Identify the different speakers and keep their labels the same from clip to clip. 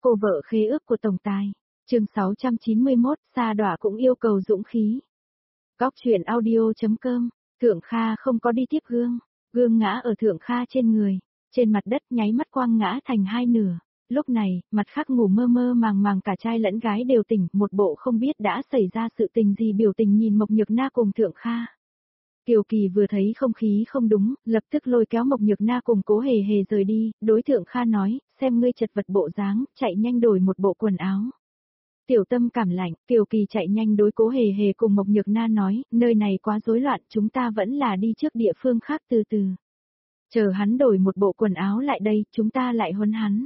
Speaker 1: Cô vợ khế ước của tổng tài. Chương 691, Sa Đọa cũng yêu cầu dũng khí. Góc truyện audio.com. Thượng Kha không có đi tiếp gương. Gương ngã ở Thượng Kha trên người. Trên mặt đất nháy mắt quang ngã thành hai nửa. Lúc này, mặt khác ngủ mơ mơ màng màng cả trai lẫn gái đều tỉnh, một bộ không biết đã xảy ra sự tình gì biểu tình nhìn Mộc Nhược Na cùng Thượng Kha. Kiều Kỳ vừa thấy không khí không đúng, lập tức lôi kéo Mộc Nhược Na cùng Cố Hề Hề rời đi, đối Thượng Kha nói, xem ngươi chật vật bộ dáng, chạy nhanh đổi một bộ quần áo. Tiểu Tâm cảm lạnh, Kiều Kỳ chạy nhanh đối Cố Hề Hề cùng Mộc Nhược Na nói, nơi này quá rối loạn, chúng ta vẫn là đi trước địa phương khác từ từ. Chờ hắn đổi một bộ quần áo lại đây, chúng ta lại huấn hắn.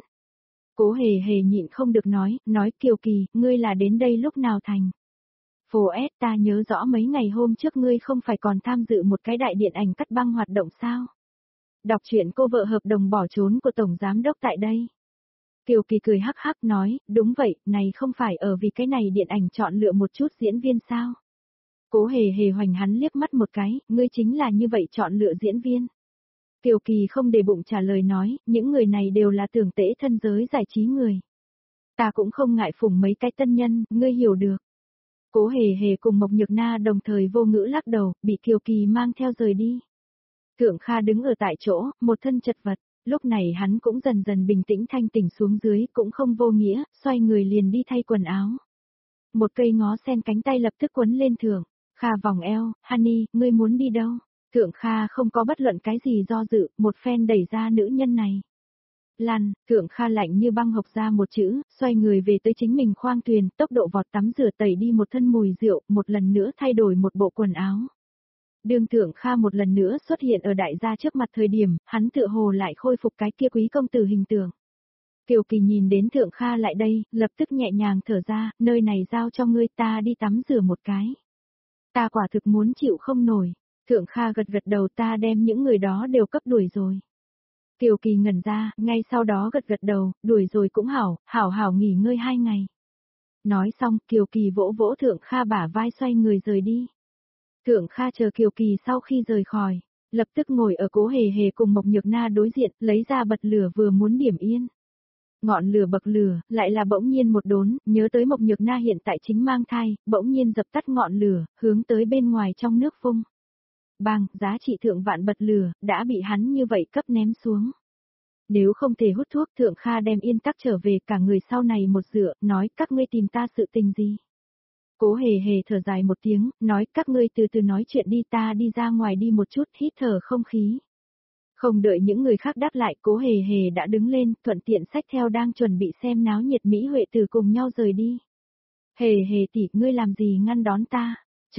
Speaker 1: Cố Hề Hề nhịn không được nói Kiều Kỳ, ngươi là đến đây lúc nào thành? Phổ S, ta nhớ rõ mấy ngày hôm trước ngươi không phải còn tham dự một cái đại điện ảnh cắt băng hoạt động sao? Đọc truyện cô vợ hợp đồng bỏ trốn của Tổng Giám Đốc tại đây. Kiều Kỳ cười hắc hắc nói, đúng vậy, này không phải ở vì cái này điện ảnh chọn lựa một chút diễn viên sao? Cố Hề Hề hoành hắn liếc mắt một cái, ngươi chính là như vậy chọn lựa diễn viên. Kiều Kỳ không để bụng trả lời nói, những người này đều là tưởng tễ thân giới giải trí người. Ta cũng không ngại phủng mấy cái tân nhân, ngươi hiểu được. Cố Hề Hề cùng Mộc Nhược Na đồng thời vô ngữ lắc đầu, bị Kiều Kỳ mang theo rời đi. Thượng Kha đứng ở tại chỗ, một thân chật vật, lúc này hắn cũng dần dần bình tĩnh thanh tỉnh xuống dưới, cũng không vô nghĩa, xoay người liền đi thay quần áo. Một cây ngó sen cánh tay lập tức quấn lên Thượng Kha vòng eo, Honey, ngươi muốn đi đâu? Thượng Kha không có bất luận cái gì do dự, một phen đẩy ra nữ nhân này. Lăn, Thượng Kha lạnh như băng học ra một chữ, xoay người về tới chính mình khoang thuyền, tốc độ vọt tắm rửa tẩy đi một thân mùi rượu, một lần nữa thay đổi một bộ quần áo. Đường Thượng Kha một lần nữa xuất hiện ở đại gia trước mặt thời điểm, hắn tựa hồ lại khôi phục cái kia quý công tử hình tượng. Kiều Kỳ nhìn đến Thượng Kha lại đây, lập tức nhẹ nhàng thở ra, nơi này giao cho ngươi, ta đi tắm rửa một cái. Ta quả thực muốn chịu không nổi. Thượng Kha gật gật đầu, ta đem những người đó đều cấp đuổi rồi. Kiều Kỳ ngẩn ra, ngay sau đó gật gật đầu, đuổi rồi cũng hảo nghỉ ngơi 2 ngày. Nói xong, Kiều Kỳ vỗ vỗ Thượng Kha bả vai xoay người rời đi. Thượng Kha chờ Kiều Kỳ sau khi rời khỏi, lập tức ngồi ở Cố Hề Hề cùng Mộc Nhược Na đối diện, lấy ra bật lửa vừa muốn điểm yên. Ngọn lửa bậc lửa, lại là bỗng nhiên một đốn, nhớ tới Mộc Nhược Na hiện tại chính mang thai, bỗng nhiên dập tắt ngọn lửa, hướng tới bên ngoài trong nước phun. Bang, giá trị thượng vạn bật lửa, đã bị hắn như vậy cấp ném xuống. Nếu không thể hút thuốc, Thượng Kha đem yên tắc trở về, cả người sau này một dựa, nói các ngươi tìm ta sự tình gì. Cố Hề Hề thở dài một tiếng, nói các ngươi từ từ nói chuyện đi, ta đi ra ngoài đi một chút, hít thở không khí. Không đợi những người khác đáp lại, Cố Hề Hề đã đứng lên, thuận tiện xách theo đang chuẩn bị xem náo nhiệt Mỹ Huệ Tử cùng nhau rời đi. Hề Hề tỷ, ngươi làm gì ngăn đón ta?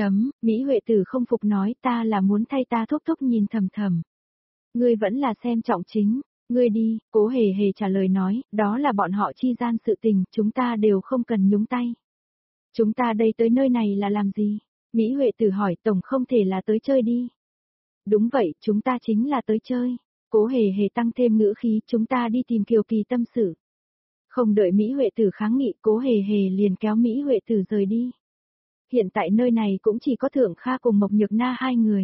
Speaker 1: Mỹ Huệ Tử không phục nói, ta là muốn thay ta thúc thúc nhìn thầm thầm. Ngươi vẫn là xem trọng chính, ngươi đi, Cố Hề Hề trả lời nói, đó là bọn họ chi gian sự tình, chúng ta đều không cần nhúng tay. Chúng ta đây tới nơi này là làm gì? Mỹ Huệ Tử hỏi, tổng không thể là tới chơi đi. Đúng vậy, chúng ta chính là tới chơi. Cố Hề Hề tăng thêm ngữ khí, chúng ta đi tìm Kiều Kỳ tâm sự. Không đợi Mỹ Huệ Tử kháng nghị, Cố Hề Hề liền kéo Mỹ Huệ Tử rời đi. Hiện tại nơi này cũng chỉ có Thượng Kha cùng Mộc Nhược Na hai người.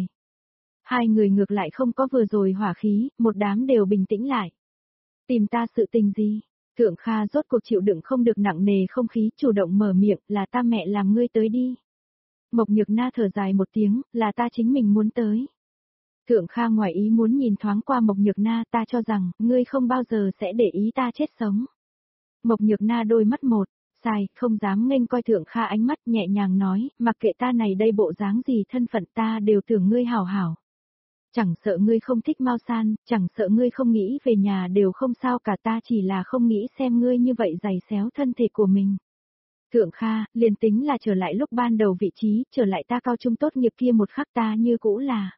Speaker 1: Hai người ngược lại không có vừa rồi hỏa khí, một đám đều bình tĩnh lại. Tìm ta sự tình gì? Thượng Kha rốt cuộc chịu đựng không được nặng nề không khí, chủ động mở miệng, là ta mẹ làm ngươi tới đi. Mộc Nhược Na thở dài một tiếng, là ta chính mình muốn tới. Thượng Kha ngoài ý muốn nhìn thoáng qua Mộc Nhược Na, ta cho rằng, ngươi không bao giờ sẽ để ý ta chết sống. Mộc Nhược Na đôi mắt một, sai, không dám nghênh coi Thượng Kha ánh mắt, nhẹ nhàng nói, mặc kệ ta này đây bộ dáng gì thân phận, ta đều tưởng ngươi hảo hảo. Chẳng sợ ngươi không thích Mao San, chẳng sợ ngươi không nghĩ về nhà đều không sao cả, ta chỉ là không nghĩ xem ngươi như vậy giày xéo thân thể của mình. Thượng Kha, liền tính là trở lại lúc ban đầu vị trí, trở lại ta cao trung tốt nghiệp kia một khắc, ta như cũ là.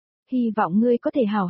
Speaker 1: Hy vọng ngươi có thể hảo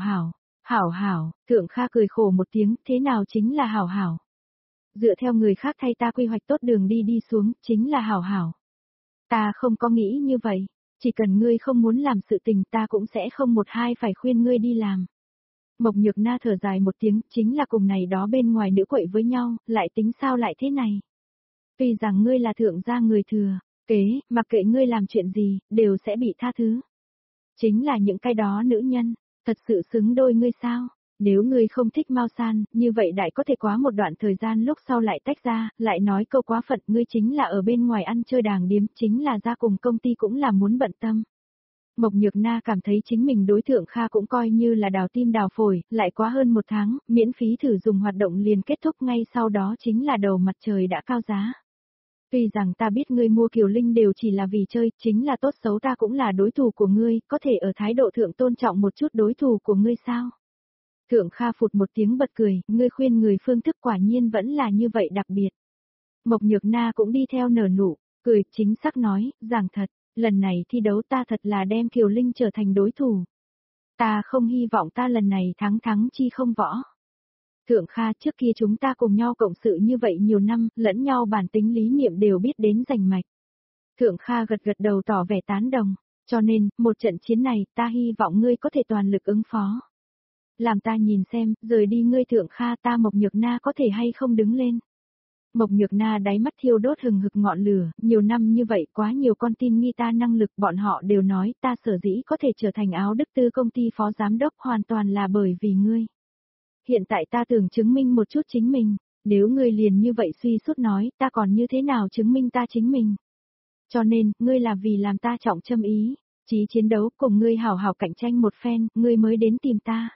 Speaker 1: hảo, Thượng Kha cười khổ một tiếng, thế nào chính là hảo hảo. Dựa theo người khác thay ta quy hoạch tốt đường đi xuống, chính là hảo hảo. Ta không có nghĩ như vậy, chỉ cần ngươi không muốn làm sự tình, ta cũng sẽ không một hai phải khuyên ngươi đi làm. Mộc Nhược Na thở dài một tiếng, chính là cùng này đó bên ngoài nữ quậy với nhau, lại tính sao lại thế này. Tuy rằng ngươi là thượng gia người thừa, kế, mặc kệ ngươi làm chuyện gì, đều sẽ bị tha thứ. Chính là những cái đó nữ nhân, thật sự xứng đôi ngươi sao? Nếu ngươi không thích Mao San, như vậy đại có thể quá một đoạn thời gian lúc sau lại tách ra, lại nói câu quá phận ngươi chính là ở bên ngoài ăn chơi đàng điếm, chính là ra cùng công ty cũng là muốn bận tâm. Mộc Nhược Na cảm thấy chính mình đối tượng Kha cũng coi như là đào tim đào phổi, lại quá hơn một tháng, miễn phí thử dùng hoạt động liền kết thúc ngay sau đó chính là đầu mặt trời đã cao giá. Tuy rằng ta biết ngươi mua Kiều Linh đều chỉ là vì chơi, chính là tốt xấu ta cũng là đối thủ của ngươi, có thể ở thái độ thượng tôn trọng một chút đối thủ của ngươi sao? Thượng Kha phụt một tiếng bật cười, ngươi khuyên người phương thức quả nhiên vẫn là như vậy đặc biệt. Mộc Nhược Na cũng đi theo nở nụ, cười, chính xác nói, giảng thật, lần này thi đấu ta thật là đem Kiều Linh trở thành đối thủ. Ta không hy vọng ta lần này thắng chi không võ. Thượng Kha, trước kia chúng ta cùng nhau cộng sự như vậy nhiều năm, lẫn nhau bản tính lý niệm đều biết đến rành mạch. Thượng Kha gật gật đầu tỏ vẻ tán đồng, cho nên, một trận chiến này, ta hy vọng ngươi có thể toàn lực ứng phó. Làm ta nhìn xem, rời đi ngươi Thượng Kha ta Mộc Nhược Na có thể hay không đứng lên. Mộc Nhược Na đáy mắt thiêu đốt hừng hực ngọn lửa, nhiều năm như vậy quá nhiều con tin nghi ta năng lực, bọn họ đều nói ta sở dĩ có thể trở thành Áo Đức Tư công ty phó giám đốc hoàn toàn là bởi vì ngươi. Hiện tại ta tưởng chứng minh một chút chính mình, nếu ngươi liền như vậy suy suốt nói, ta còn như thế nào chứng minh ta chính mình. Cho nên, ngươi là vì làm ta trọng châm ý, chí chiến đấu cùng ngươi hảo hảo cạnh tranh một phen, ngươi mới đến tìm ta.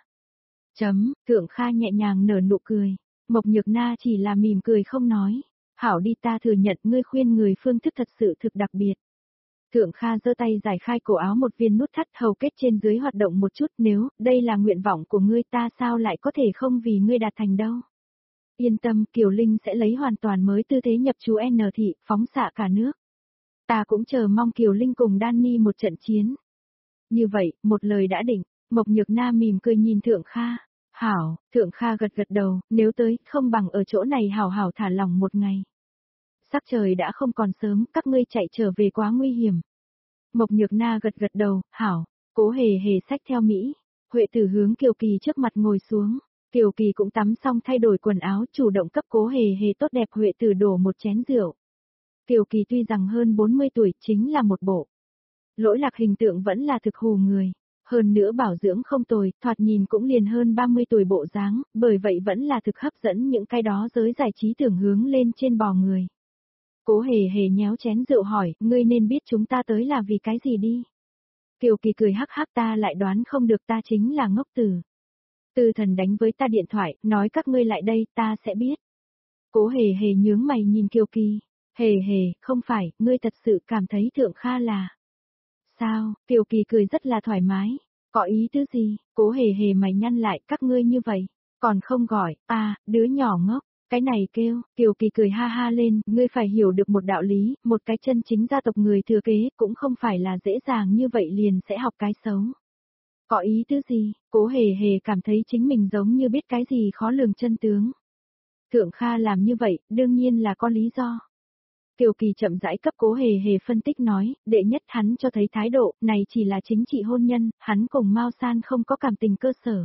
Speaker 1: Thượng Kha nhẹ nhàng nở nụ cười, Mộc Nhược Na chỉ là mỉm cười không nói, hảo đi ta thừa nhận ngươi khuyên người phương thức thật sự thực đặc biệt. Thượng Kha giơ tay giải khai cổ áo một viên nút thắt hầu kết trên dưới hoạt động một chút nếu đây là nguyện vọng của ngươi ta sao lại có thể không vì ngươi đạt thành đâu. Yên tâm Kiều Linh sẽ lấy hoàn toàn mới tư thế nhập chú N thị phóng xạ cả nước. Ta cũng chờ mong Kiều Linh cùng Danny một trận chiến. Như vậy, một lời đã định, Mộc Nhược Na mỉm cười nhìn Thượng Kha. Hảo, Thượng Kha gật gật đầu, nếu tới, không bằng ở chỗ này hảo hảo thả lỏng một ngày. Sắc trời đã không còn sớm, các ngươi chạy trở về quá nguy hiểm. Mộc Nhược Na gật gật đầu, hảo, Cố Hề Hề xách theo Mỹ. Huệ Tử hướng Kiều Kỳ trước mặt ngồi xuống, Kiều Kỳ cũng tắm xong thay đổi quần áo chủ động cấp Cố Hề Hề tốt đẹp Huệ Tử đổ một chén rượu. Kiều Kỳ tuy rằng hơn 40 tuổi chính là một bộ. Lỗi lạc hình tượng vẫn là thực hù người. Hơn nữa bảo dưỡng không tồi, thoạt nhìn cũng liền hơn 30 tuổi bộ dáng, bởi vậy vẫn là thực hấp dẫn những cái đó giới giải trí tưởng hướng lên trên bò người. Cố Hề Hề nhéo chén rượu hỏi, ngươi nên biết chúng ta tới là vì cái gì đi. Kiều Kỳ cười hắc hắc ta lại đoán không được ta chính là ngốc tử. Tư Thần đánh với ta điện thoại, nói các ngươi lại đây, ta sẽ biết. Cố Hề Hề nhướng mày nhìn Kiều Kỳ. Hề Hề, không phải, ngươi thật sự cảm thấy Thượng Kha là... Sao, Kiều Kỳ cười rất là thoải mái. Có ý tứ gì, Cố Hề Hề mày nhăn lại, các ngươi như vậy, còn không gọi, đứa nhỏ ngốc, cái này kêu, Kiều Kỳ cười ha ha lên, ngươi phải hiểu được một đạo lý, một cái chân chính gia tộc người thừa kế, cũng không phải là dễ dàng như vậy liền sẽ học cái xấu. Có ý tứ gì, Cố Hề Hề cảm thấy chính mình giống như biết cái gì khó lường chân tướng. Thượng Kha làm như vậy, đương nhiên là có lý do. Kiều Kỳ chậm rãi cấp Cố Hề Hề phân tích nói, đệ nhất hắn cho thấy thái độ, này chỉ là chính trị hôn nhân, hắn cùng Mao San không có cảm tình cơ sở.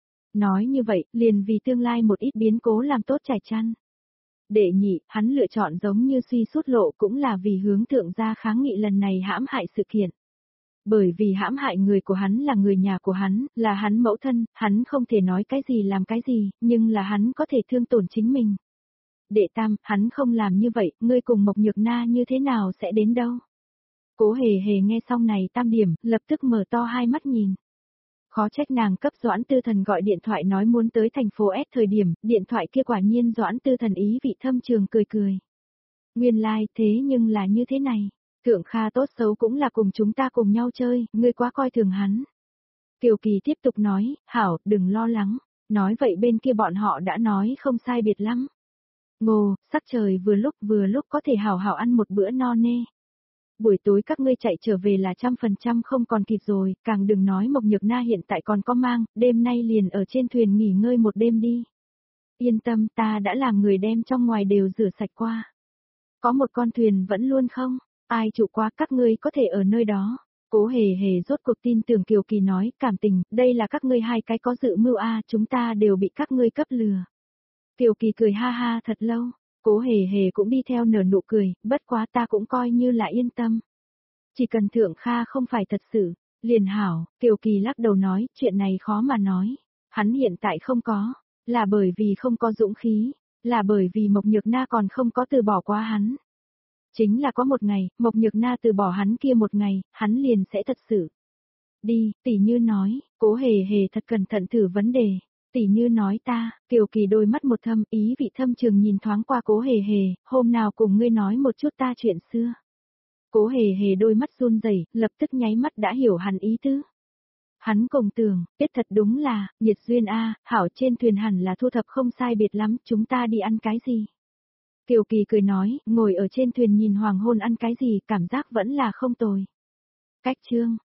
Speaker 1: Nói như vậy, liền vì tương lai một ít biến cố làm tốt trải chăn. Đệ nhị, hắn lựa chọn giống như suy suốt lộ cũng là vì hướng thượng gia kháng nghị lần này hãm hại sự kiện. Bởi vì hãm hại người của hắn là người nhà của hắn, là hắn mẫu thân, hắn không thể nói cái gì làm cái gì, nhưng là hắn có thể thương tổn chính mình. Đệ tam, hắn không làm như vậy, ngươi cùng Mộc Nhược Na như thế nào sẽ đến đâu? Cố Hề Hề nghe xong này tam điểm, lập tức mở to hai mắt nhìn. Khó trách nàng cấp Doãn Tư Thần gọi điện thoại nói muốn tới thành phố S thời điểm, điện thoại kia quả nhiên Doãn Tư Thần ý vị thâm trường cười cười. Nguyên lai, thế nhưng là như thế này, Thượng Kha tốt xấu cũng là cùng chúng ta cùng nhau chơi, ngươi quá coi thường hắn. Kiều Kỳ tiếp tục nói, hảo, đừng lo lắng, nói vậy bên kia bọn họ đã nói không sai biệt lắm. Ngô, sắc trời vừa lúc có thể hảo hảo ăn một bữa no nê. Buổi tối các ngươi chạy trở về là 100% không còn kịp rồi, càng đừng nói Mộc Nhược Na hiện tại còn có mang, đêm nay liền ở trên thuyền nghỉ ngơi một đêm đi. Yên tâm ta đã làm người đem trong ngoài đều rửa sạch qua. Có một con thuyền vẫn luôn không, ai trụ qua các ngươi có thể ở nơi đó. Cố Hề Hề rốt cuộc tin tưởng Kiều Kỳ nói, cảm tình, đây là các ngươi hai cái có dự mưu chúng ta đều bị các ngươi cấp lừa. Kiều Kỳ cười ha ha thật lâu, Cố Hề Hề cũng đi theo nở nụ cười, bất quá ta cũng coi như là yên tâm. Chỉ cần Thượng Kha không phải thật sự, liền hảo, Kiều Kỳ lắc đầu nói, chuyện này khó mà nói. Hắn hiện tại không có, là bởi vì không có dũng khí, là bởi vì Mộc Nhược Na còn không có từ bỏ qua hắn. Chính là có một ngày, Mộc Nhược Na từ bỏ hắn kia một ngày, hắn liền sẽ thật sự. Đi, tỷ như nói, Cố Hề Hề thật cẩn thận thử vấn đề. Tỷ như nói ta, Kiều Kỳ đôi mắt một thâm, ý vị thâm trường nhìn thoáng qua Cố Hề Hề, hôm nào cùng ngươi nói một chút ta chuyện xưa. Cố Hề Hề đôi mắt run rẩy, lập tức nháy mắt đã hiểu hắn ý tứ. Hắn cùng tưởng, biết thật đúng là, nhiệt duyên a, hảo trên thuyền hẳn là thu thập không sai biệt lắm, chúng ta đi ăn cái gì? Kiều Kỳ cười nói, ngồi ở trên thuyền nhìn hoàng hôn ăn cái gì, cảm giác vẫn là không tồi. Cách chương